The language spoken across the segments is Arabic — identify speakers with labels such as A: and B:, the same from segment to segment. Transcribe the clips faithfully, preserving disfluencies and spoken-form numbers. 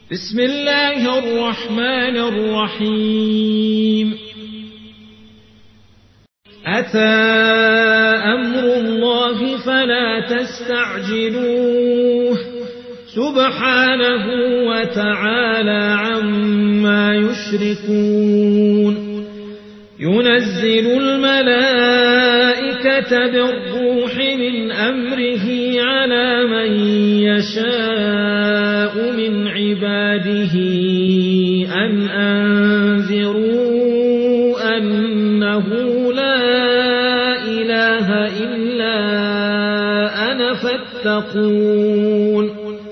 A: بسم الله الرحمن الرحيم أتى أمر الله فلا تستعجلوه سبحانه وتعالى عما يشركون ينزل الملائكة بالروح من أمره على من يشاء من عباده أن أنذروا أنه لا إله إلا أنا فاتقون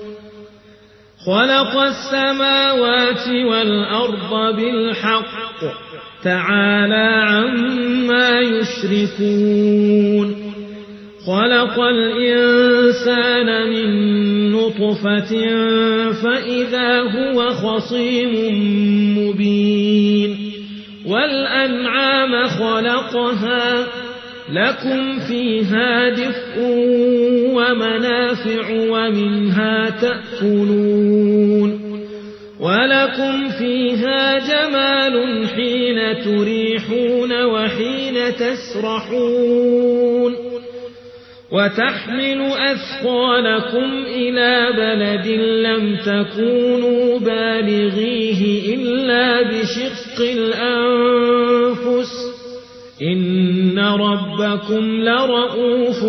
A: خلق السماوات والأرض بالحق تعالى عما يشركون خلق الإنسان من نطفة فإذا هو خصيم مبين والأنعام خلقها لكم فيها دفء ومنافع ومنها تأكلون ولكم فيها جمال حين تريحون وحين تسرحون وتحمل أثقالكم إلى بلد لم تكونوا بالغيه إلا بشق الأنفس إن ربكم لرؤوف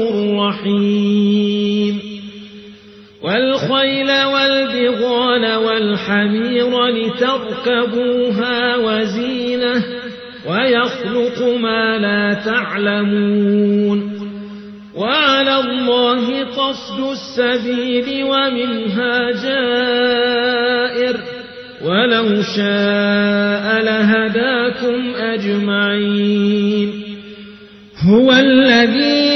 A: رحيم والخيل والبغال والحمير لتركبوها وزينة ويخلق ما لا تعلمون وعلى الله قصد السبيل ومنها جائر ولو شاء لهداكم أجمعين هو الذي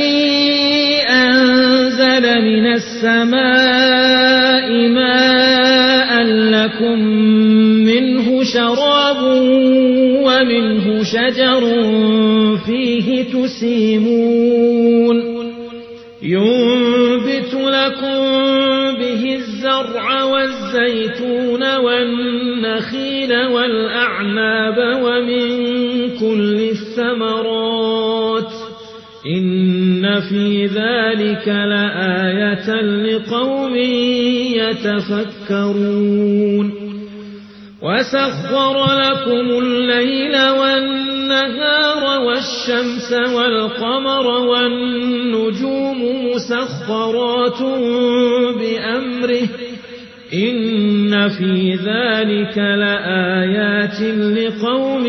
A: أنزل من السماء ماء لكم منه شراب ومنه شجر فيه تسيمون ينبت لكم به الزرع والزيتون والنخيل والأعناب ومن كل الثمرات إن في ذلك لآية لقوم يتفكرون وسخر لكم الليل والنهار والشمس والقمر والنجوم مسخرات بأمره إن في ذلك لآيات لقوم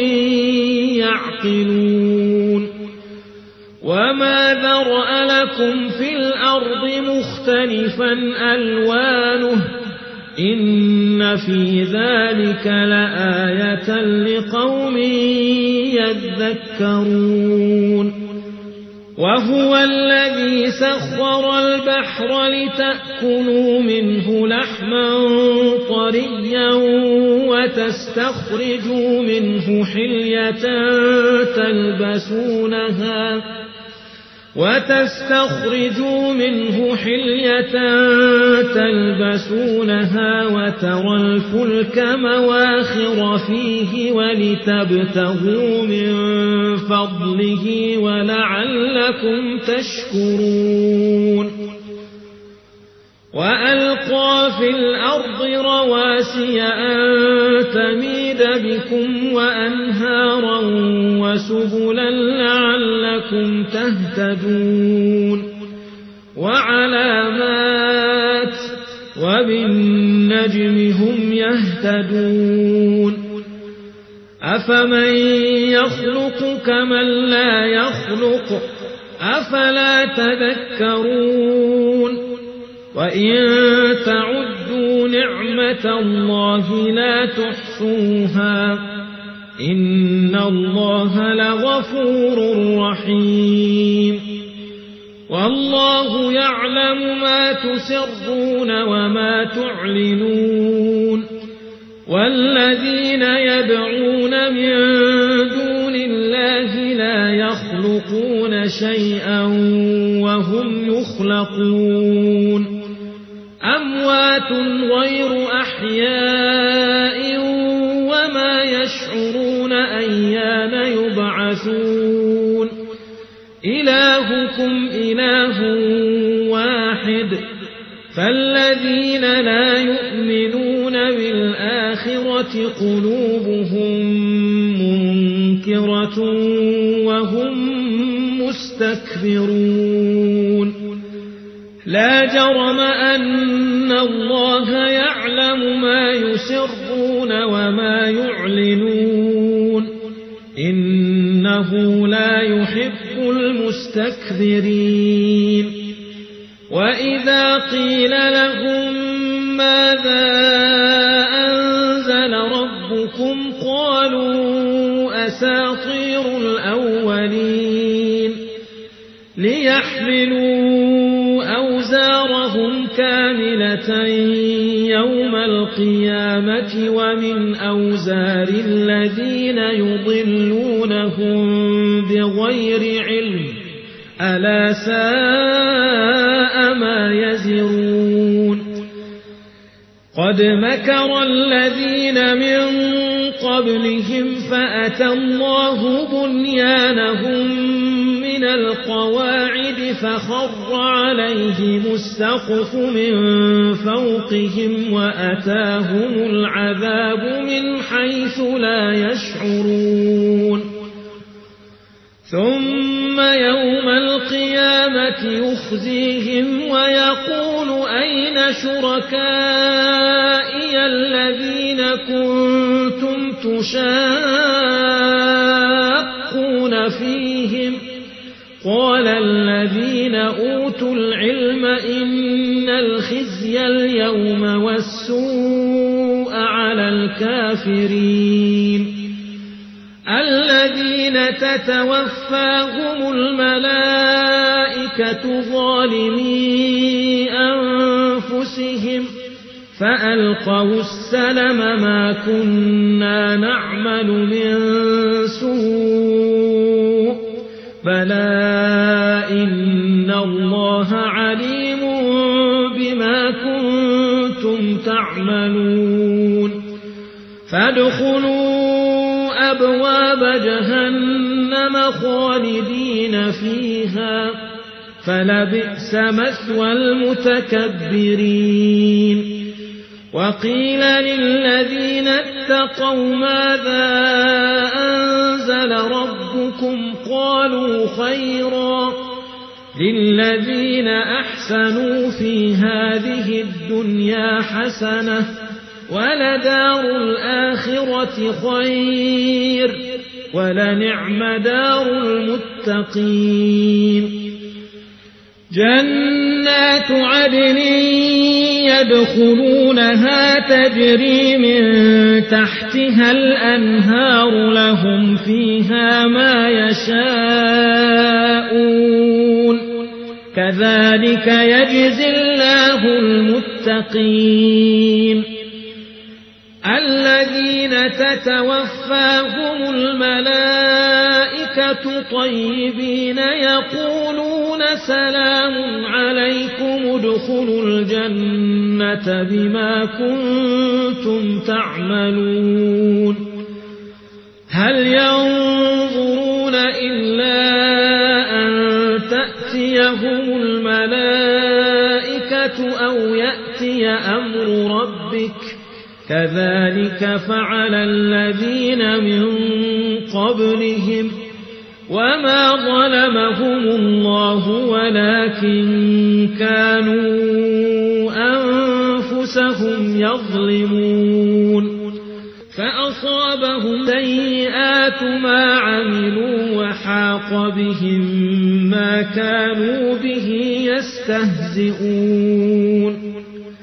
A: يعقلون وما ذرأ لكم في الأرض مختلفا ألوانه إن في ذلك لآية لقوم يذكرون وهو الذي سخر البحر لتأكلوا منه لحما طريا وتستخرجوا منه حلية تلبسونها وتستخرجوا منه حلية تلبسونها وترى الفلك مواخر فيه ولتبتغوا من فضله ولعلكم تشكرون وألقى في الأرض رواسي أن تميد بكم وأنهارا وسبلا لعلكم تهتدون وعلامات وبالنجم هم يهتدون أفمن يخلق كمن لا يخلق أفلا تذكرون وإن تعدوا نعمة الله لا تحصوها إن الله لغفور رحيم والله يعلم ما تسرون وما تعلنون والذين يدعون من دون الله لا يخلقون شيئا وهم يخلقون أموات غير أحياء أيان يبعثون إلهكم إله واحد فالذين لا يؤمنون بالآخرة قلوبهم منكرة وهم مستكبرون لا جرم أن الله يعلم ما يسرون وما يعلنون إنه لا يحب المستكبرين وإذا قيل لهم ماذا أنزل ربكم قالوا أساطير الأولين ليحملوا أوزارهم كاملة يوم القيامة ومن أوزار الذين يضلونهم بغير علم ألا ساء ما يزرون قد مكر الذين من قبلهم فأتى الله بنيانهم من القواعد فخر عليهم السقف من فوقهم وأتاهم العذاب من حيث لا يشعرون ثم يوم القيامة يخزيهم ويقول أين شركائي الذين كنتم تشاقون فيهم قال الذين أوتوا العلم إن الخزي اليوم والسوء على الكافرين الذين تتوفاهم الملائكة ظالمي أنفسهم فألقوا السلم ما كنا نعمل من سوء بلى إن الله عليم بما كنتم تعملون فادخلوا أبواب جهنم خالدين فيها فلبئس مثوى المتكبرين وقيل للذين اتقوا ماذا أنزل ربكم قالوا خيرا للذين أحسنوا في هذه الدنيا حسنة ولدار الآخرة خير ولنعم دار المتقين جنات عدن يدخلونها تجري من تحتها الأنهار لهم فيها ما يشاءون كذلك يجزي الله المتقين الذين تتوفاهم الملائكة طيبين يقولون سلام عليكم ادخلوا الجنة بما كنتم تعملون هل ينظرون إلا أن تأتيهم الملائكة أو يأتي أمر ربك كذلك فعل الذين من قبلهم وما ظلمهم الله ولكن كانوا أنفسهم يظلمون فأصابهم سيئات ما عملوا وحاق بهم ما كانوا به يستهزئون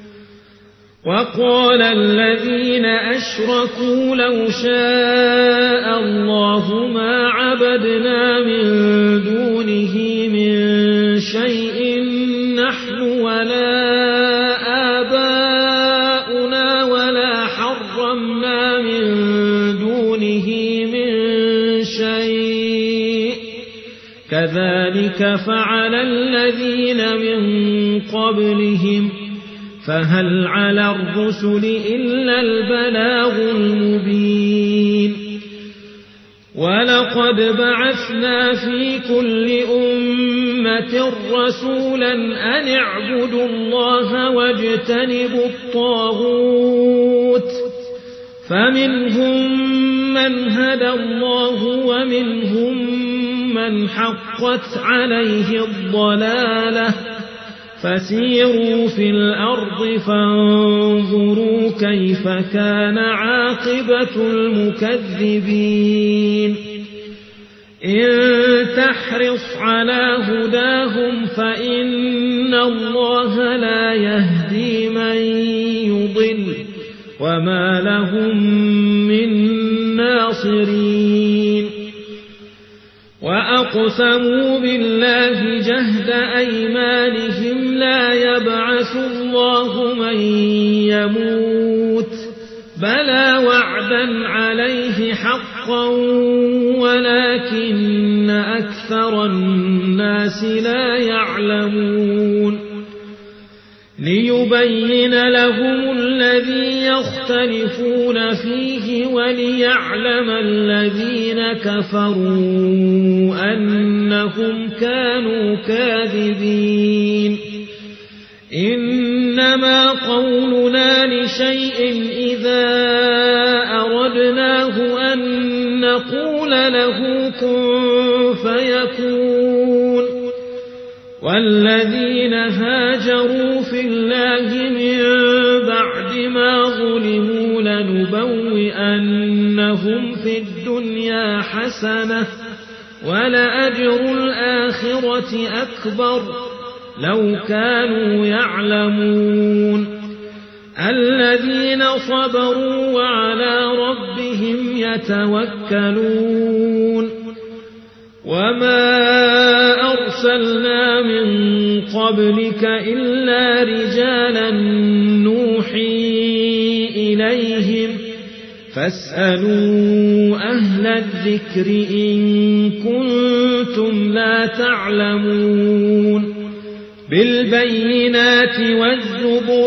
A: وقال الذين أشركوا لو شاء الله ما عبدنا من دونه من شيء نحن ولا آباؤنا ولا حرمنا من دونه من شيء كذلك فعل الذين من قبلهم فهل على الرسل إلا البلاغ المبين ولقد بعثنا في كل أمة رسولا أن اعبدوا الله واجتنبوا الطاغوت فمنهم من هدى الله ومنهم من حقت عليه الضلالة فسيروا في الأرض فانظروا كيف كان عاقبة المكذبين إن تحرص على هداهم فإن الله لا يهدي من يضل وما لهم من ناصرين وأقسموا بالله جهد أيمانهم لا يبعث الله من يموت بلى وعدا عليه حقا ولكن أكثر الناس لا يعلمون ليبين لهم الذي يختلفون فيه وليعلم الذين كفروا أنهم كانوا كاذبين إنما قولنا لشيء إذا أردناه أن نقول له كن فيكون والذين هاجروا في الله من بعد ما ظلموا لنبوئنهم في الدنيا حسنة ولأجر الآخرة أكبر لو كانوا يعلمون الذين صبروا وعلى ربهم يتوكلون وما أرسلنا من قبلك إلا رجالا نوحي إليهم فاسألوا أهل الذكر إن كنتم لا تعلمون بالبينات والزبر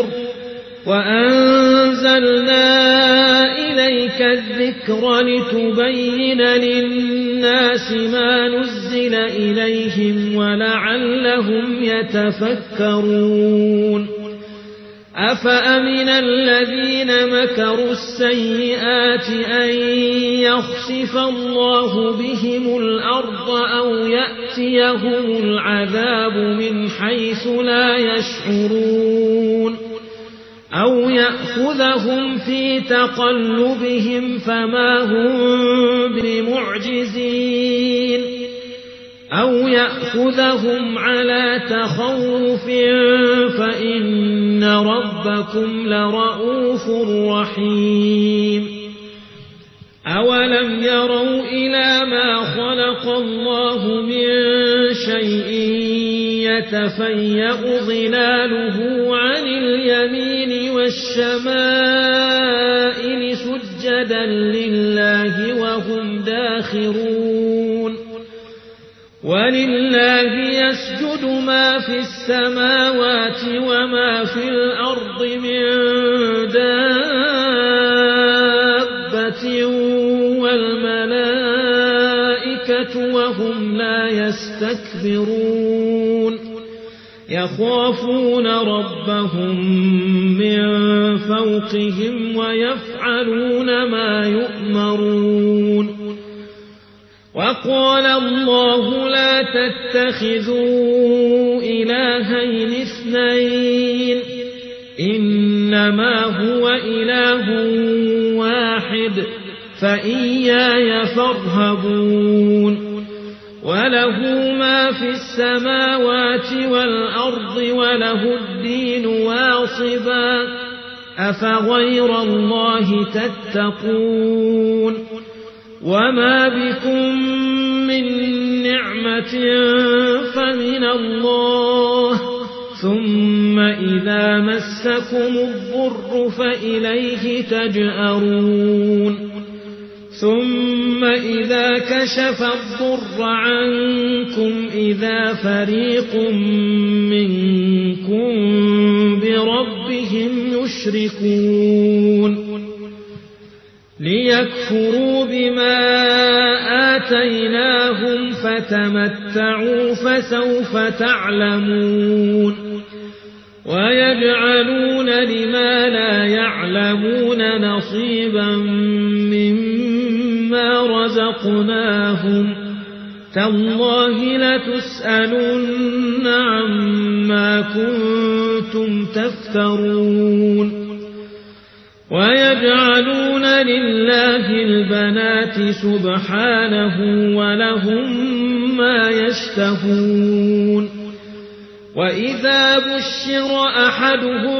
A: وأنزلنا إليك الذكر لتبين للناس ما نزل إليهم ولعلهم يتفكرون أفأمن الذين مكروا السيئات أن يخسف الله بهم الأرض أو يأتيهم العذاب من حيث لا يشعرون أو يأخذهم في تقلبهم فما هم بمعجزين أو يأخذهم على تخوف فإن ربكم لرؤوف رحيم أولم يروا إلى ما خلق الله من شيء يتفيأ ظلاله عن اليمين والشمائل سجدا لله وهم داخرون ولله يسجد ما في السماوات وما في الأرض من دابة والملائكة وهم لا يستكبرون يخافون ربهم من فوقهم ويفعلون ما يؤمرون وقال الله لا تتخذوا إلهين اثنين إنما هو إله واحد فإياي فارهبون وله ما في السماوات والأرض وله الدين واصبا أفغير الله تتقون وما بكم من نعمة فمن الله ثم إذا مسكم الضر فإليه تجأرون ثم إذا كشف الضر عنكم إذا فريق منكم بربهم يشركون ليكفروا بما آتيناهم فتمتعوا فسوف تعلمون ويجعلون لما لا يعلمون نصيبا مما رزقناهم تالله لتسألن عما كنتم تفترون ويجعلون لله البنات سبحانه ولهم ما يشتهون وإذا بشر أحدهم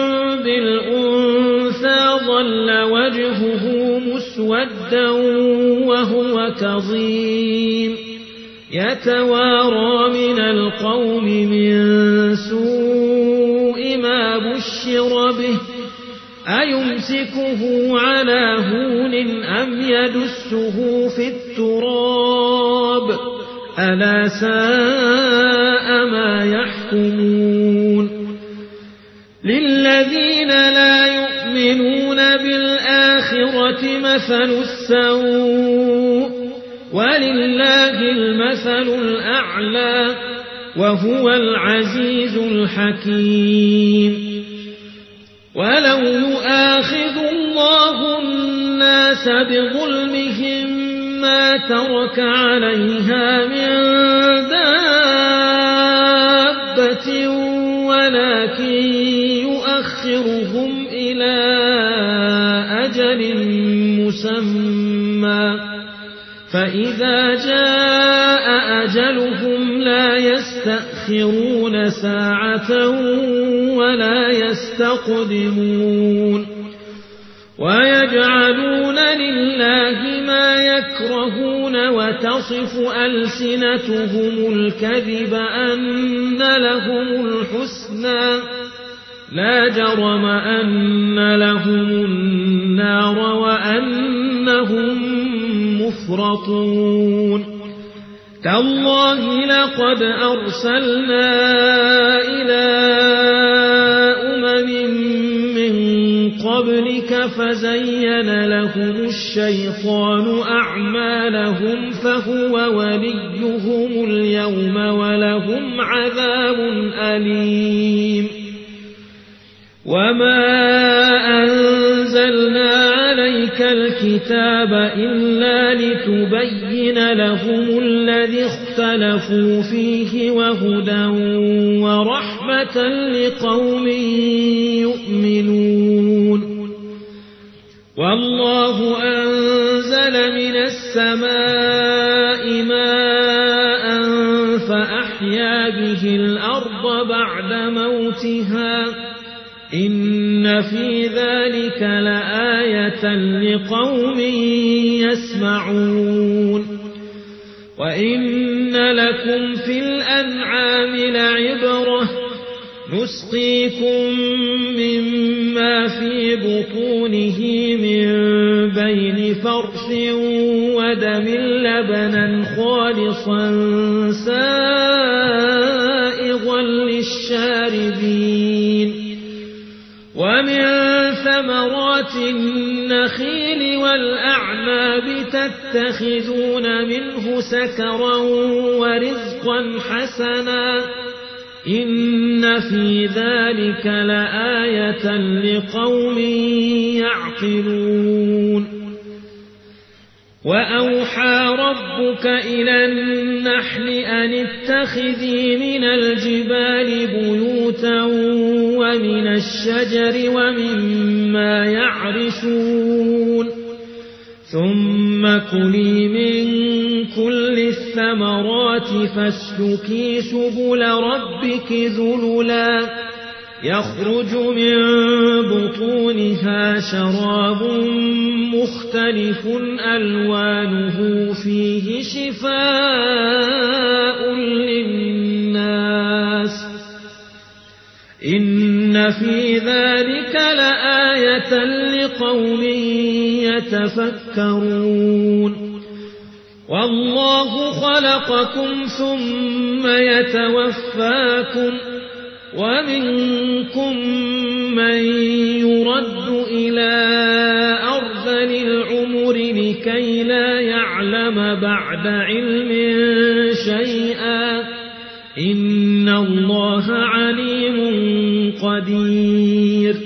A: بالأنثى ظل وجهه مسودا وهو كظيم يتوارى من القوم من سوء ما بشر به أيمسكه على هون أم يدسه في التراب ألا ساء ما يحكمون للذين لا يؤمنون بالآخرة مثل السوء ولله المثل الأعلى وهو العزيز الحكيم ولو يؤاخذ الله الناس بظلمهم ما ترك عليها من دابة ولكن يؤخرهم إلى أجل مسمى فإذا جاء أجلهم لا يستأخرون ساعة ولا يستقدمون ويجعلون لله ما يكرهون وتصف ألسنتهم الكذب أن لهم الحسنى لا جرم أن لهم النار وأنهم مفرطون تالله لقد أرسلنا إلى أمم من قبلك فزين لهم الشيطان أعمالهم فهو وليهم اليوم ولهم عذاب أليم وما أنزلنا عليك الكتاب إلا لتبين لهم الذي اختلفوا فيه وهدى ورحمة لقوم يؤمنون والله أنزل من السماء ماء فأحيا به الأرض بعد موتها إن في ذلك لآية لقوم يسمعون وإن لكم في الأنعام لعبرة نسقيكم مما في بطونه من بين فرث ودم لبنا خالصا سائغا للشاربين ومن ثمرات النخيل والأعناب تتخذون منه سكرا ورزقا حسنا إن في ذلك لآية لقوم يعقلون وأوحى ربك إلى النحل أن اتخذي من الجبال بيوتا ومن الشجر ومما يعرشون ثم كلي من كل الثمرات فاسلكي سبل ربك ذللا يخرج من بطونها شراب مختلف ألوانه فيه شفاء للناس إن في ذلك لآية لقوم يتفكرون والله خلقكم ثم يتوفاكم ومنكم من يرد إلى أرذل العمر لكي لا يعلم بعد علم شيئا إن الله عليم قدير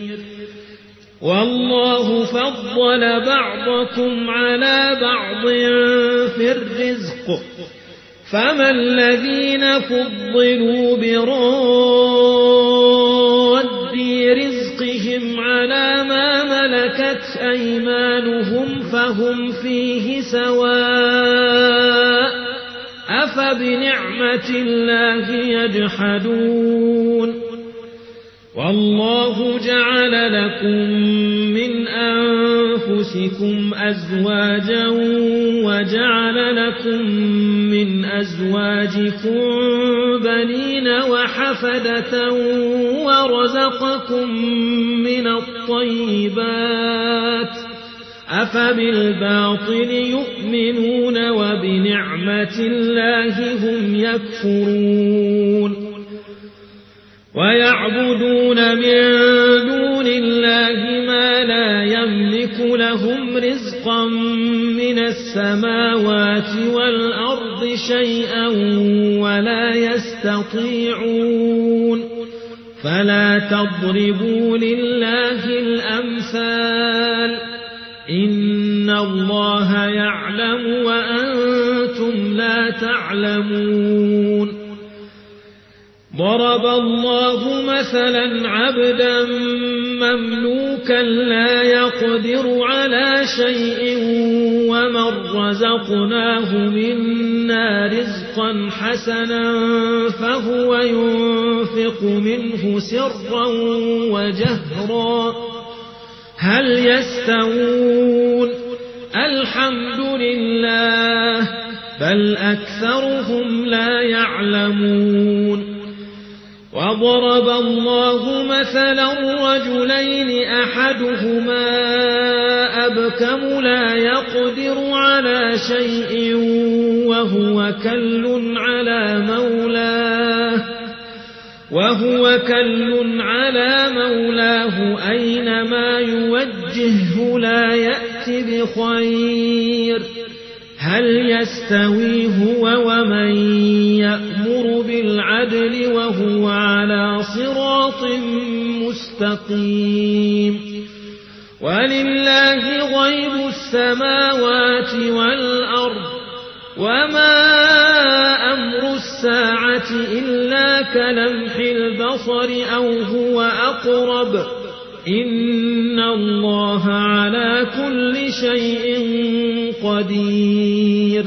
A: والله فضل بعضكم على بعض في الرزق فما الذين فضلوا براد رزقهم على ما ملكت أيمانهم فهم فيه سواء أفبنعمة الله يجحدون والله جعل لكم من أنفسكم أزواجا وجعل لكم من أزواجكم بنين وحفدة ورزقكم من الطيبات أفبالباطل يؤمنون وبنعمة الله هم يكفرون ويعبدون من دون الله ما لا يملك لهم رزقا من السماوات والأرض شيئا ولا يستطيعون فلا تضربوا لله الأمثال إن الله يعلم وأنتم لا تعلمون ضرب الله مثلا عبدا مملوكا لا يقدر على شيء ومن رزقناه منا رزقا حسنا فهو ينفق منه سرا وجهرا هل يستوون الحمد لله بل أكثرهم لا يعلمون وضرب الله مثلا رجلين أحدهما أبكم لا يقدر على شيء وهو كل على مولاه وهو كل على مولاه أينما يوجهه لا يأتي بخير هل يستوي هو ومن يأمر بالعدل وهو على صراط مستقيم ولله غيب السماوات والأرض وما أمر الساعة إلا كلمح البصر أو هو أقرب إن الله على كل شيء قدير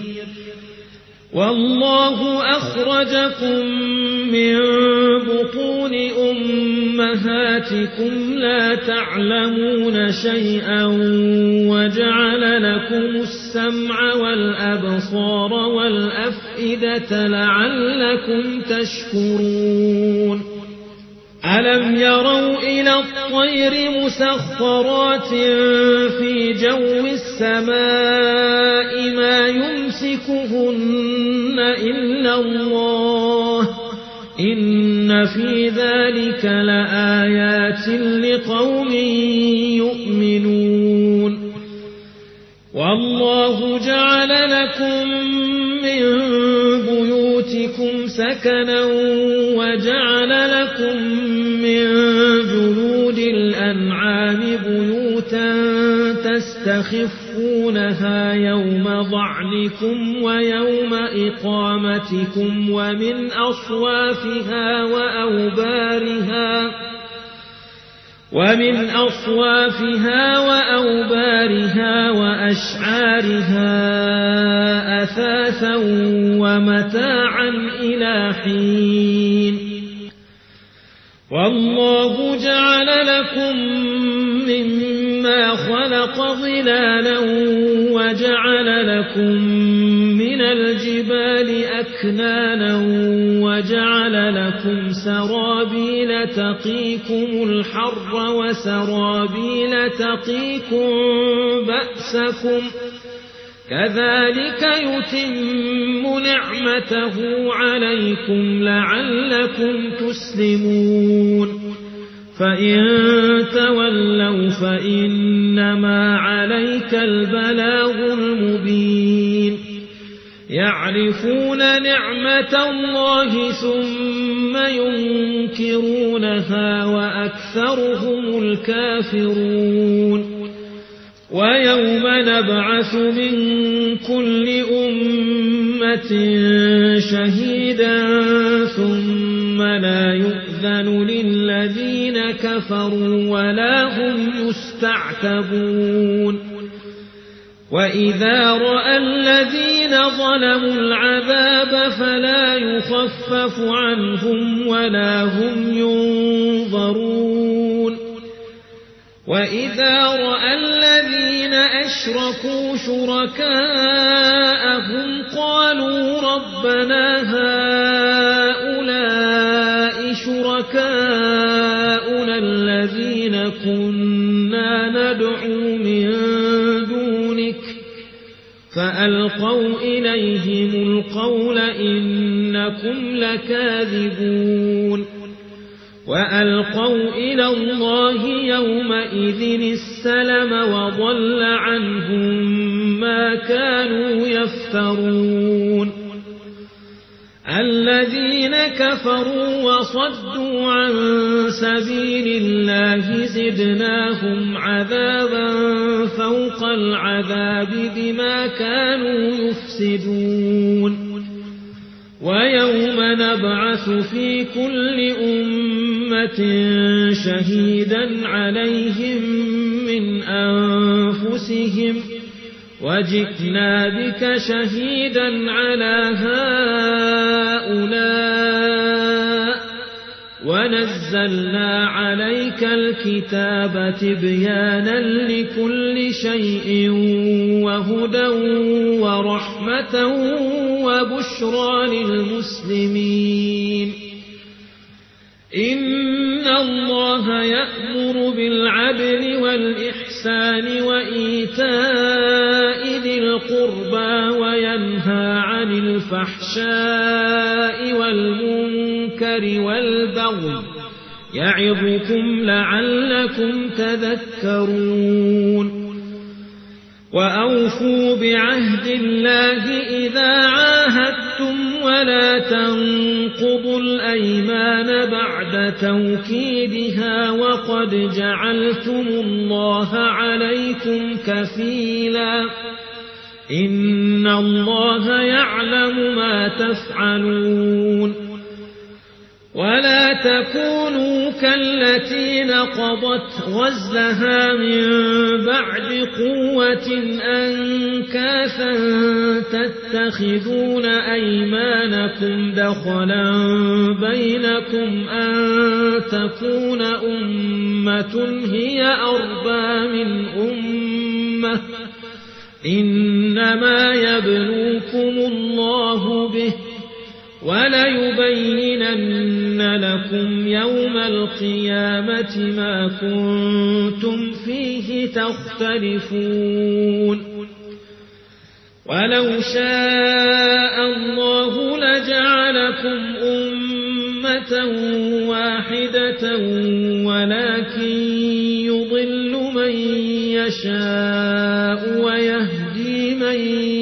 A: والله أخرجكم من بطون أمهاتكم لا تعلمون شيئا وجعل لكم السمع والأبصار والأفئدة لعلكم تشكرون ألم يروا إلى الطير مسخرات في جو السماء ما يمسكهن إلا الله إن في ذلك لآيات لقوم يؤمنون والله جعل لكم من بيوتكم سكنا وجعل لكم من جلود الأنعام بيوتا تستخفونها يوم ضعنكم ويوم إقامتكم ومن أصوافها وأوبارها ومن أصوافها وأوبارها وأشعارها أثاثا ومتاعا إلى حين والله جعل لكم مما خلق ظلالا وجعل لكم من الجبال أكنانا وجعل لكم سرابيل تقيكم الحر وسرابيل تقيكم بأسكم كذلك يتم نعمته عليكم لعلكم تسلمون فإن تولوا فإنما عليك البلاغ المبين يعرفون نعمة الله ثم ينكرونها وأكثرهم الكافرون ويوم نبعث من كل أمة شهيدا ثم لا يؤذن للذين كفروا ولا هم يستعتبون وإذا رأى الذين ظلموا العذاب فلا يخفف عنهم ولا هم ينظرون وإذا رأى الذين أشركوا شركاءهم قالوا ربنا هؤلاء شركاؤنا الذين كنا ندعو من دونك فألقوا إليهم القول إنكم لكاذبون وألقوا إلى الله يومئذ السلم وضل عنهم ما كانوا يفترون الذين كفروا وصدوا عن سبيل الله زدناهم عذابا فوق العذاب بما كانوا يفسدون ويوم نبعث في كل أمة شهيدا عليهم من أنفسهم وجئنا بك شهيدا على هؤلاء ونزلنا عليك الكتاب تبيانا لكل شيء وهدى ورحمة وبشرى للمسلمين إن الله يأمر بالعدل والإحسان وإيتاء ذي القربى وينهى عن الفحشاء والمنكر والبغي يعظكم لعلكم تذكرون وأوفوا بعهد الله إذا عاهدتم ولا تنقضوا الأيمان بعد توكيدها وقد جعلتم الله عليكم كفيلا إن الله يعلم ما تفعلون ولا تكونوا كالتي نقضت غزلها من بعد قوة أنكاثا تتخذون أيمانكم دخلا بينكم أن تكون أمة هي أربى من أمة إنما يبلوكم الله به وليبينن لكم يوم القيامة ما كنتم فيه تختلفون ولو شاء الله لجعلكم أمة واحدة ولكن يضل من يشاء ويهدي من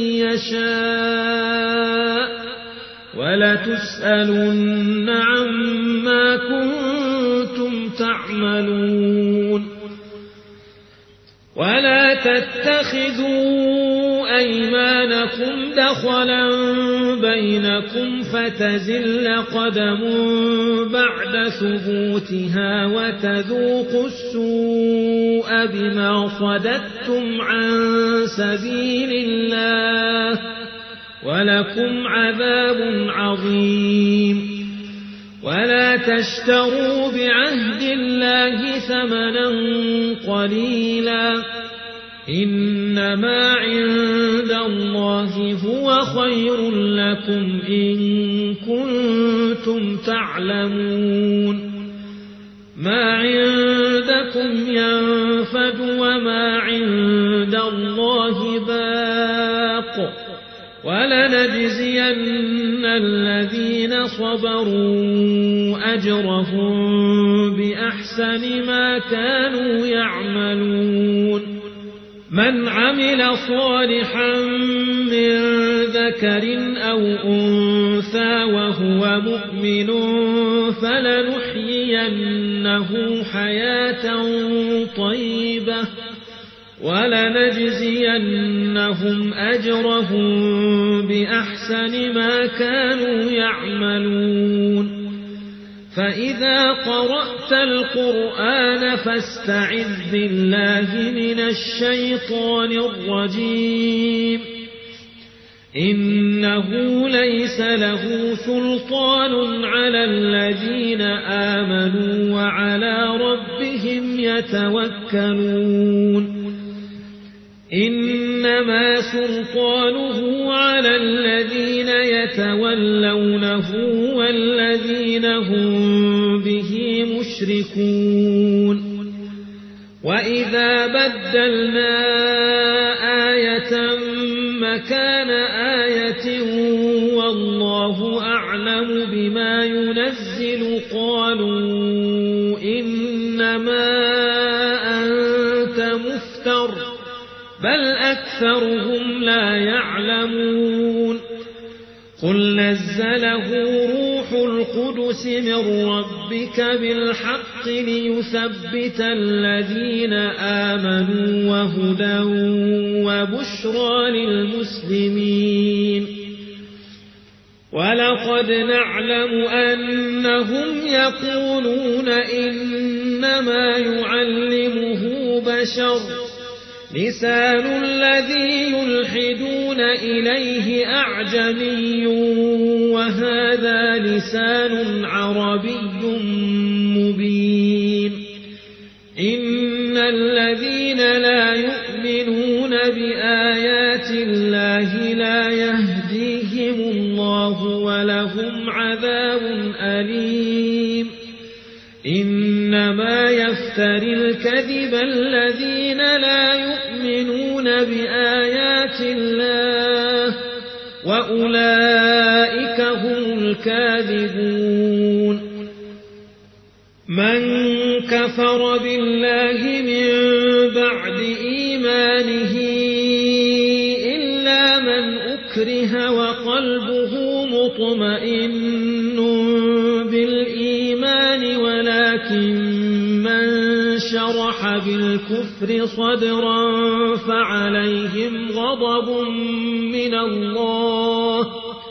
A: يشاء ولتسألن عما كنتم تعملون ولا تتخذوا أيمانكم دخلا بينكم فتزل قدم بعد ثبوتها وتذوقوا السوء بما صددتم عن سبيل الله ولكم عذاب عظيم ولا تشتروا بعهد الله ثمنا قليلا إنما عند الله هو خير لكم إن كنتم تعلمون ما عندكم ينفد وما عند الله باق ولنجزين الذين صبروا أجرهم بأحسن ما كانوا يعملون من عمل صالحا من ذكر أو أنثى وهو مؤمن فلنحيينه حياة طيبة ولنجزينهم أجرهم بأحسن ما كانوا يعملون فإذا قرأت القرآن فاستعذ بالله من الشيطان الرجيم إنه ليس له سلطان على الذين آمنوا وعلى ربهم يتوكلون إنما سلطانه على الذين يتولونه والذين هم به مشركون وإذا بدلنا آية مكان آية والله أعلم بما ينزل قالوا إنما أنت مفتر بل أكثرهم لا يعلمون قل نزله روح القدس من ربك بالحق ليثبت الذين آمنوا وهدى وبشرى للمسلمين ولقد نعلم أنهم يقولون إنما يعلمه بشر لسان الذي يلحدون إليه أعجمي وهذا لسان عربي مبين إن الذين لا يؤمنون بآيات الله لا يهديهم الله ولهم عذاب أليم إنما يفتري الكذب الذين لا يؤمنون بآيات الله وأولئك هم الكاذبون من كفر بالله من بعد إيمانه إلا من أكره وقلبه مطمئن بالإيمان ولكن من شرح بالكفر صدرا فعليهم غضب من الله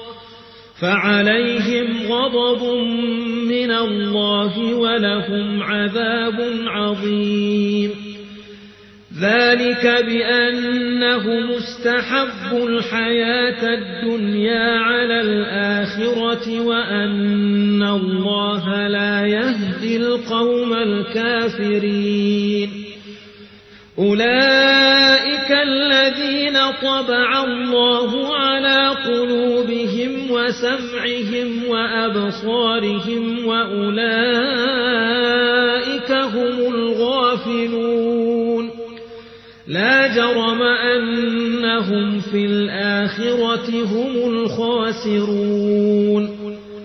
A: فعليهم غضب من الله ولهم عذاب عظيم ذلك بأنه مستحب الحياة الدنيا على الآخرة وأن الله لا يهدي القوم الكافرين أولئك الذين طبع الله على قلوبهم وسمعهم وأبصارهم وأولئك هم الغافلون لا جرم أنهم في الآخرة هم الخاسرون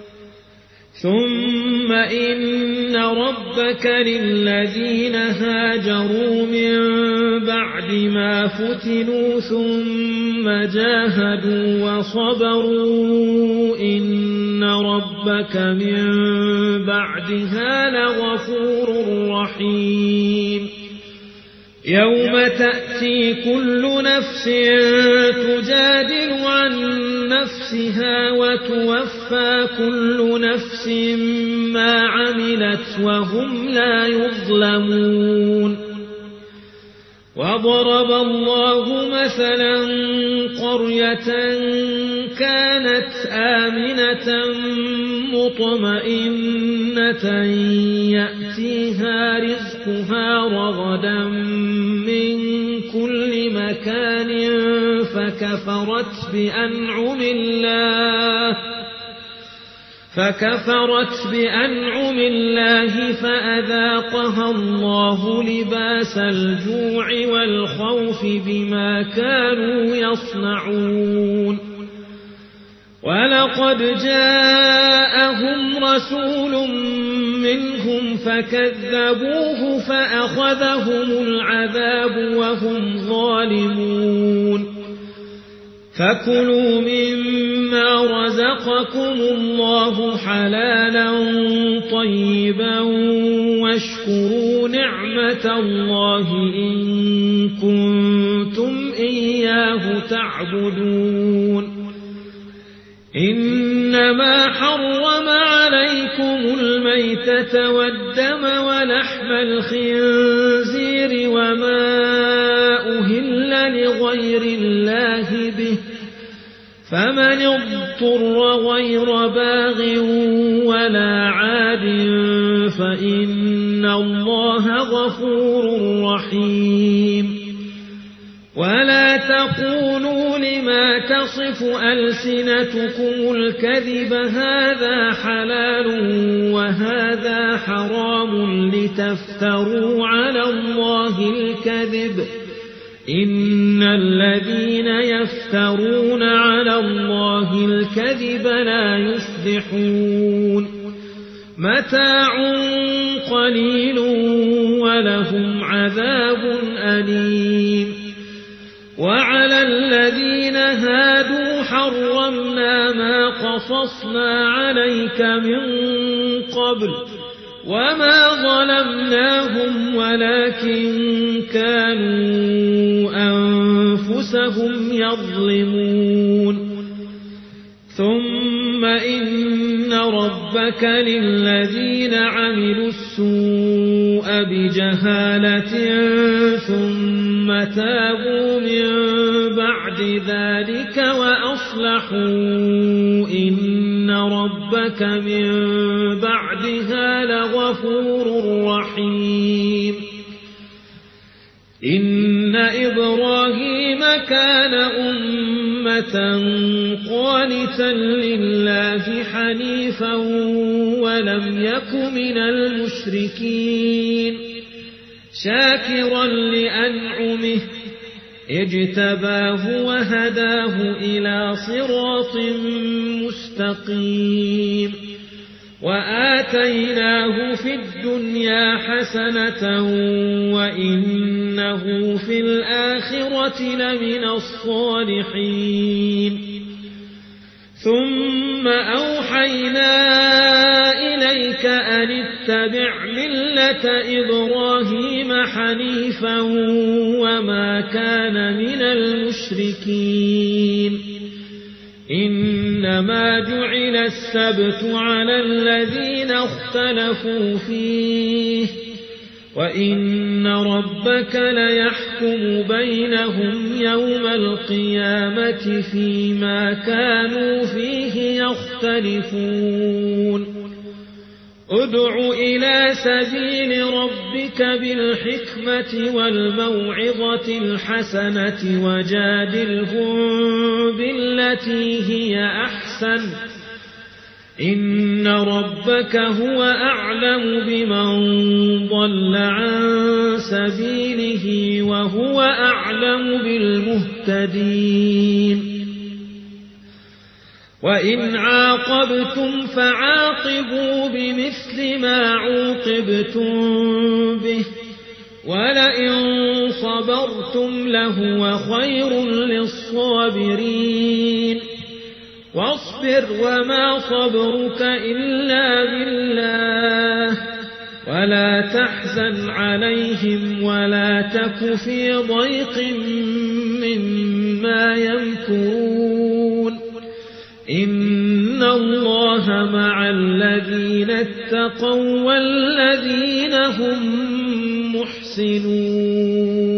A: ثم إن ربك للذين هاجروا من بعد ما فتنوا ثم جاهدوا وصبروا إن ربك من بعدها لغفور رحيم يوم تأتي كل نفس تجادل عن نفسها وتوفى كل نفس ما عملت وهم لا يظلمون وضرب الله مثلا قرية كانت آمنة مطمئنة يأتيها رزقها رغدا من كل مكان فكفرت بأنعم الله فكفرت بأنعم الله فأذاقها الله لباس الجوع والخوف بما كانوا يصنعون ولقد جاءهم رسول منهم فكذبوه فأخذهم العذاب وهم ظالمون فكلوا مما رزقكم الله حلالا طيبا واشكروا نعمة الله إن كنتم إياه تعبدون إنما حرم عليكم الميتة والدم ولحم الخنزير وما أهل لغير الله به فمن اضطر غير باغ ولا عاد فإن الله غفور رحيم ولا تقولوا لما تصف ألسنتكم الكذب هذا حلال وهذا حرام لتفتروا على الله الكذب إن الذين يفترون على الله الكذب لا يفلحون متاع قليل ولهم عذاب أليم وعلى الذين هادوا حرمنا ما قصصنا عليك من قبل وما ظلمناهم ولكن كانوا أنفسهم يظلمون ثم إن ربك للذين عملوا السوء بجهالة ثم تابوا من بعد ذلك وأصلحوا إن ربك من بعدها لغفور رحيم إن إبراهيم كان أمة قانتا لله حنيفا ولم يك من المشركين شاكرا لأنعمه اجتباه وهداه إلى صراط مستقيم وآتيناه في الدنيا حسنة وإنه في الآخرة لمن الصالحين ثم أوحينا إليك أن اتبع ملة إبراهيم حنيفا وما كان من المشركين إنما جعل السبت على الذين اختلفوا فيه وإن ربك ليحكم بينهم يوم القيامة فيما كانوا فيه يختلفون ادع إلى سبيل ربك بالحكمة والموعظة الحسنة وجادلهم بالتي هي أحسن إن ربك هو أعلم بمن ضل عن سبيله وهو أعلم بالمهتدين وإن عاقبتم فعاقبوا بمثل ما عوقبتم به ولئن صبرتم لهو خير للصابرين واصبر وما صبرك إلا بالله ولا تحزن عليهم ولا تك في ضيق مما يمكرون إن الله مع الذين اتقوا والذين هم محسنون